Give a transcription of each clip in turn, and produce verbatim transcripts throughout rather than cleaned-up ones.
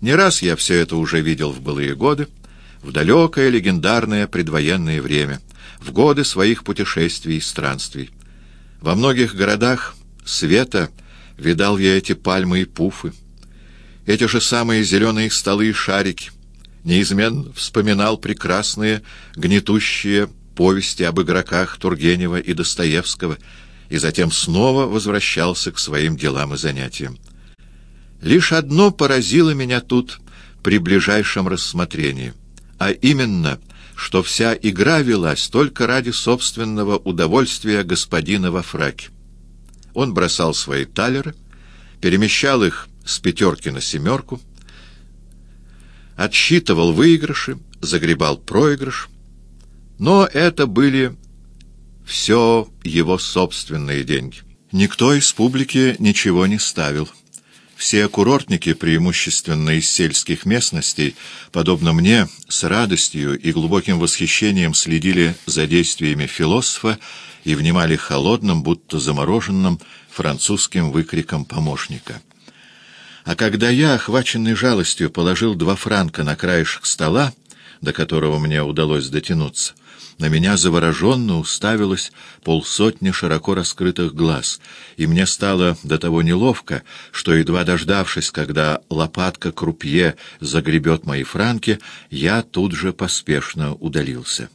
Не раз я все это уже видел в былые годы, в далекое легендарное предвоенное время, в годы своих путешествий и странствий. Во многих городах света видал я эти пальмы и пуфы, эти же самые зеленые столы и шарики, неизменно вспоминал прекрасные, гнетущие повести об игроках Тургенева и Достоевского, и затем снова возвращался к своим делам и занятиям. Лишь одно поразило меня тут при ближайшем рассмотрении, а именно, что вся игра велась только ради собственного удовольствия господина во фраке. Он бросал свои талеры, перемещал их с пятерки на семерку, отсчитывал выигрыши, загребал проигрыш, но это были все его собственные деньги. Никто из публики ничего не ставил. Все курортники, преимущественно из сельских местностей, подобно мне, с радостью и глубоким восхищением следили за действиями философа и внимали холодным, будто замороженным французским выкриком помощника. А когда я, охваченный жалостью, положил два франка на краешек стола, до которого мне удалось дотянуться, на меня завороженно уставилось полсотни широко раскрытых глаз, и мне стало до того неловко, что, едва дождавшись, когда лопатка крупье загребет мои франки, я тут же поспешно удалился.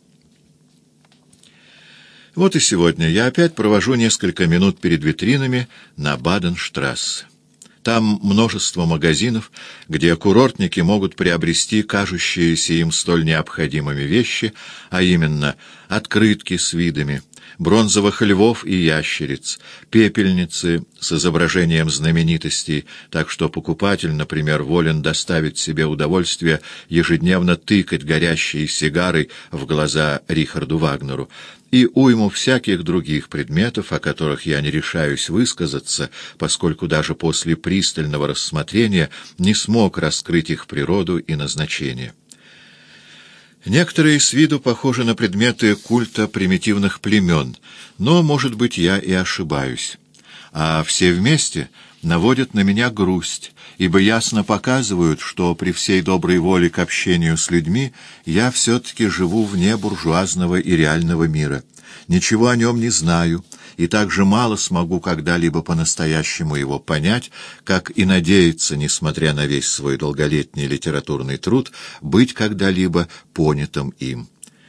Вот и сегодня я опять провожу несколько минут перед витринами на Баденштрассе. Там множество магазинов, где курортники могут приобрести кажущиеся им столь необходимыми вещи, а именно открытки с видами, бронзовых львов и ящериц, пепельницы с изображением знаменитостей, так что покупатель, например, волен доставить себе удовольствие ежедневно тыкать горящие сигарой в глаза Рихарду Вагнеру, и уйму всяких других предметов, о которых я не решаюсь высказаться, поскольку даже после пристального рассмотрения не смог раскрыть их природу и назначение. Некоторые с виду похожи на предметы культа примитивных племен, но, может быть, я и ошибаюсь. А все вместе наводят на меня грусть, ибо ясно показывают, что при всей доброй воле к общению с людьми я все-таки живу вне буржуазного и реального мира, ничего о нем не знаю, и так же мало смогу когда-либо по-настоящему его понять, как и надеяться, несмотря на весь свой долголетний литературный труд, быть когда-либо понятым им.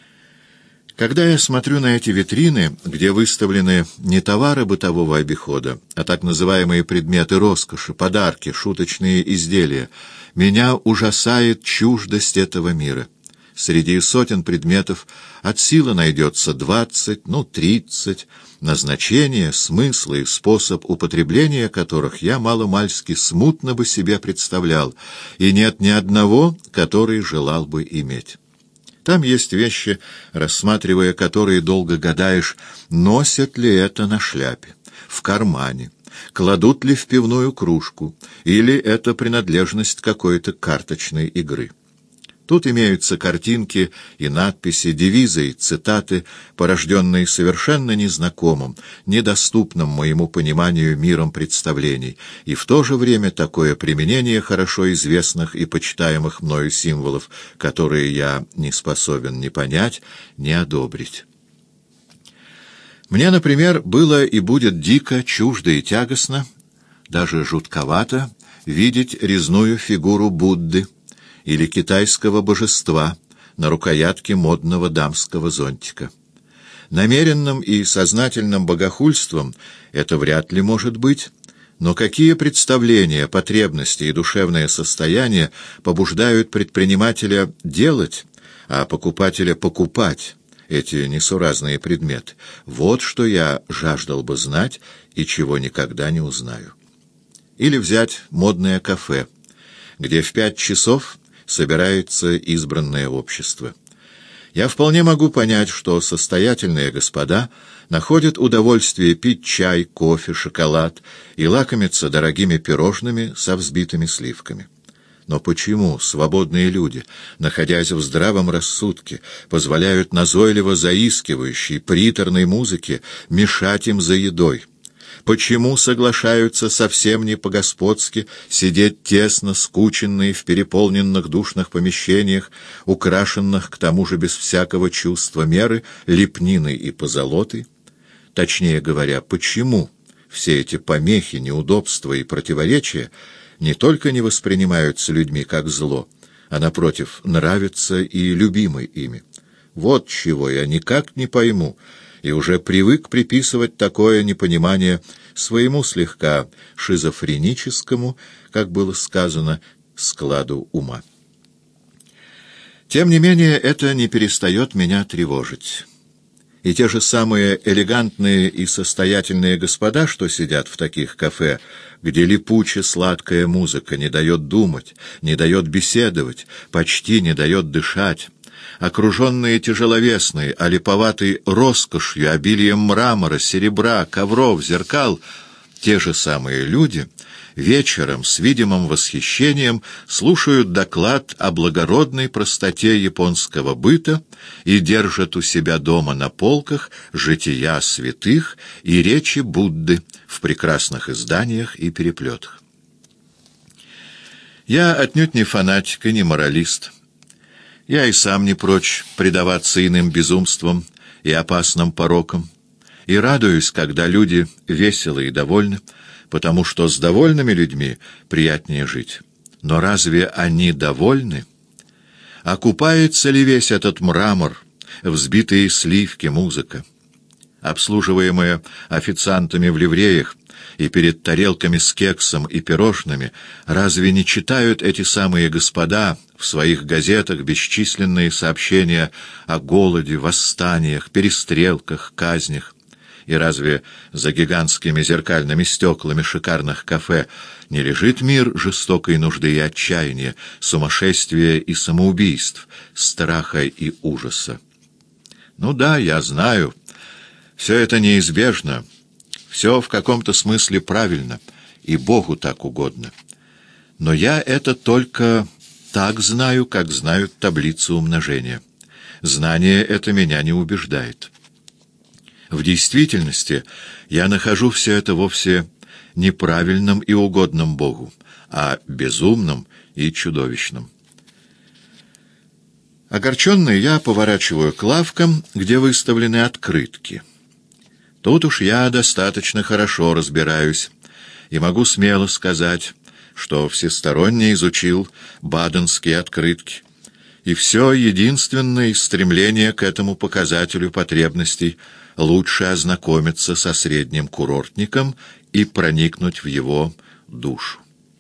Когда я смотрю на эти витрины, где выставлены не товары бытового обихода, а так называемые предметы роскоши, подарки, шуточные изделия, меня ужасает чуждость этого мира. Среди сотен предметов от силы найдется двадцать, ну, тридцать, назначение, смысл и способ употребления которых я маломальски смутно бы себе представлял, и нет ни одного, который желал бы иметь. Там есть вещи, рассматривая которые долго гадаешь, носят ли это на шляпе, в кармане, кладут ли в пивную кружку, или это принадлежность какой-то карточной игры. Тут имеются картинки и надписи, девизы и цитаты, порожденные совершенно незнакомым, недоступным моему пониманию миром представлений, и в то же время такое применение хорошо известных и почитаемых мною символов, которые я не способен ни понять, ни одобрить. Мне, например, было и будет дико, чуждо и тягостно, даже жутковато, видеть резную фигуру Будды или китайского божества на рукоятке модного дамского зонтика. Намеренным и сознательным богохульством это вряд ли может быть, но какие представления, потребности и душевное состояние побуждают предпринимателя делать, а покупателя покупать эти несуразные предметы? Вот что я жаждал бы знать и чего никогда не узнаю. Или взять модное кафе, где в пять часов собирается избранное общество. Я вполне могу понять, что состоятельные господа находят удовольствие пить чай, кофе, шоколад и лакомиться дорогими пирожными со взбитыми сливками. Но почему свободные люди, находясь в здравом рассудке, позволяют назойливо заискивающей, приторной музыке мешать им за едой? Почему соглашаются совсем не по-господски сидеть тесно, скученные в переполненных душных помещениях, украшенных к тому же без всякого чувства меры лепниной и позолотой? Точнее говоря, почему все эти помехи, неудобства и противоречия не только не воспринимаются людьми как зло, а, напротив, нравятся и любимы ими? Вот чего я никак не пойму, и уже привык приписывать такое непонимание своему слегка шизофреническому, как было сказано, складу ума. Тем не менее, это не перестает меня тревожить. И те же самые элегантные и состоятельные господа, что сидят в таких кафе, где липуче сладкая музыка не дает думать, не дает беседовать, почти не дает дышать, окруженные тяжеловесной, олиповатой роскошью, обилием мрамора, серебра, ковров, зеркал, те же самые люди вечером с видимым восхищением слушают доклад о благородной простоте японского быта и держат у себя дома на полках жития святых и речи Будды в прекрасных изданиях и переплетах. Я отнюдь не фанатик и не моралист. Я и сам не прочь предаваться иным безумствам и опасным порокам, и радуюсь, когда люди веселы и довольны, потому что с довольными людьми приятнее жить. Но разве они довольны? Окупается ли весь этот мрамор, взбитые сливки, музыка? Обслуживаемые официантами в ливреях и перед тарелками с кексом и пирожными, разве не читают эти самые господа в своих газетах бесчисленные сообщения о голоде, восстаниях, перестрелках, казнях? И разве за гигантскими зеркальными стеклами шикарных кафе не лежит мир жестокой нужды и отчаяния, сумасшествия и самоубийств, страха и ужаса? Ну да, я знаю, все это неизбежно, все в каком-то смысле правильно, и Богу так угодно. Но я это только так знаю, как знают таблицу умножения. Знание это меня не убеждает. В действительности я нахожу все это вовсе неправильным и угодным Богу, а безумным и чудовищным. Огорченный я поворачиваю к лавкам, где выставлены открытки. Тут уж я достаточно хорошо разбираюсь и могу смело сказать, что всесторонне изучил баденские открытки, и все единственное стремление к этому показателю потребностей — лучше ознакомиться со средним курортником и проникнуть в его душу.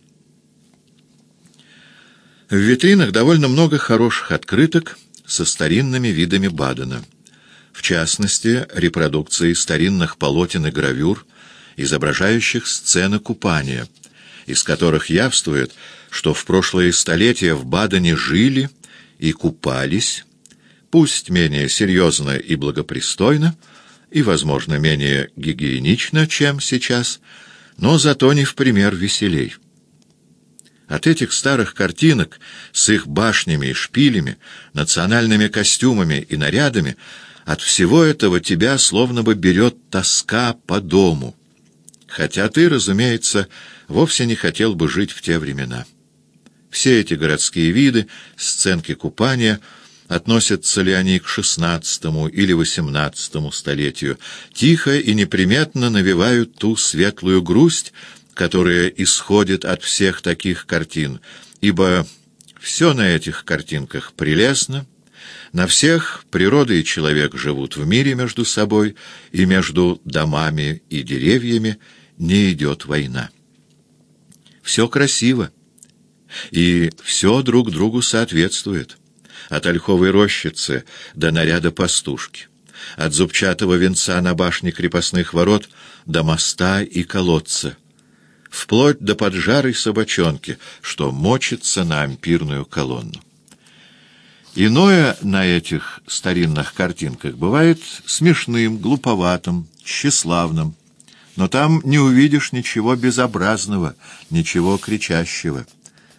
В витринах довольно много хороших открыток со старинными видами Бадена. В частности, репродукции старинных полотен и гравюр, изображающих сцены купания, из которых явствует, что в прошлые столетия в Бадене жили и купались, пусть менее серьезно и благопристойно, и, возможно, менее гигиенично, чем сейчас, но зато не в пример веселей. От этих старых картинок с их башнями и шпилями, национальными костюмами и нарядами, от всего этого тебя словно бы берет тоска по дому, хотя ты, разумеется, вовсе не хотел бы жить в те времена. Все эти городские виды, сценки купания — относятся ли они к шестнадцатому или восемнадцатому столетию, тихо и неприметно навевают ту светлую грусть, которая исходит от всех таких картин, ибо все на этих картинках прелестно, на всех природа и человек живут в мире между собой, и между домами и деревьями не идет война. Все красиво, и все друг другу соответствует. От ольховой рощицы до наряда пастушки, от зубчатого венца на башне крепостных ворот до моста и колодца, вплоть до поджарой собачонки, что мочится на ампирную колонну. Иное на этих старинных картинках бывает смешным, глуповатым, тщеславным, но там не увидишь ничего безобразного, ничего кричащего.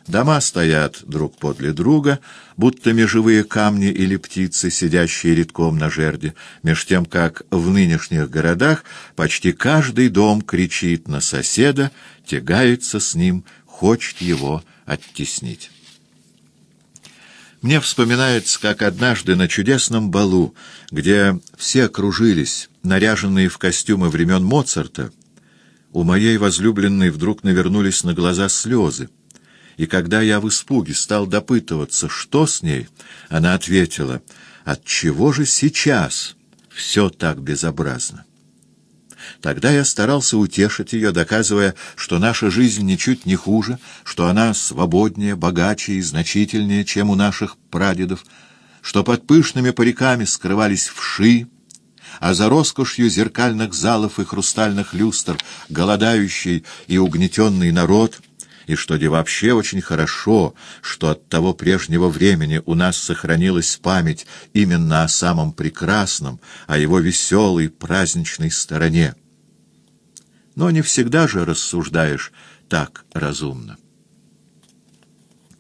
Дома стоят друг подле друга, будто межевые камни или птицы, сидящие редком на жерди, меж тем, как в нынешних городах почти каждый дом кричит на соседа, тягается с ним, хочет его оттеснить. Мне вспоминается, как однажды на чудесном балу, где все кружились, наряженные в костюмы времен Моцарта, у моей возлюбленной вдруг навернулись на глаза слезы. И когда я в испуге стал допытываться, что с ней, она ответила: «Отчего же сейчас все так безобразно?» Тогда я старался утешить ее, доказывая, что наша жизнь ничуть не хуже, что она свободнее, богаче и значительнее, чем у наших прадедов, что под пышными париками скрывались вши, а за роскошью зеркальных залов и хрустальных люстр голодающий и угнетенный народ, и что де вообще очень хорошо, что от того прежнего времени у нас сохранилась память именно о самом прекрасном, о его веселой праздничной стороне. Но не всегда же рассуждаешь так разумно.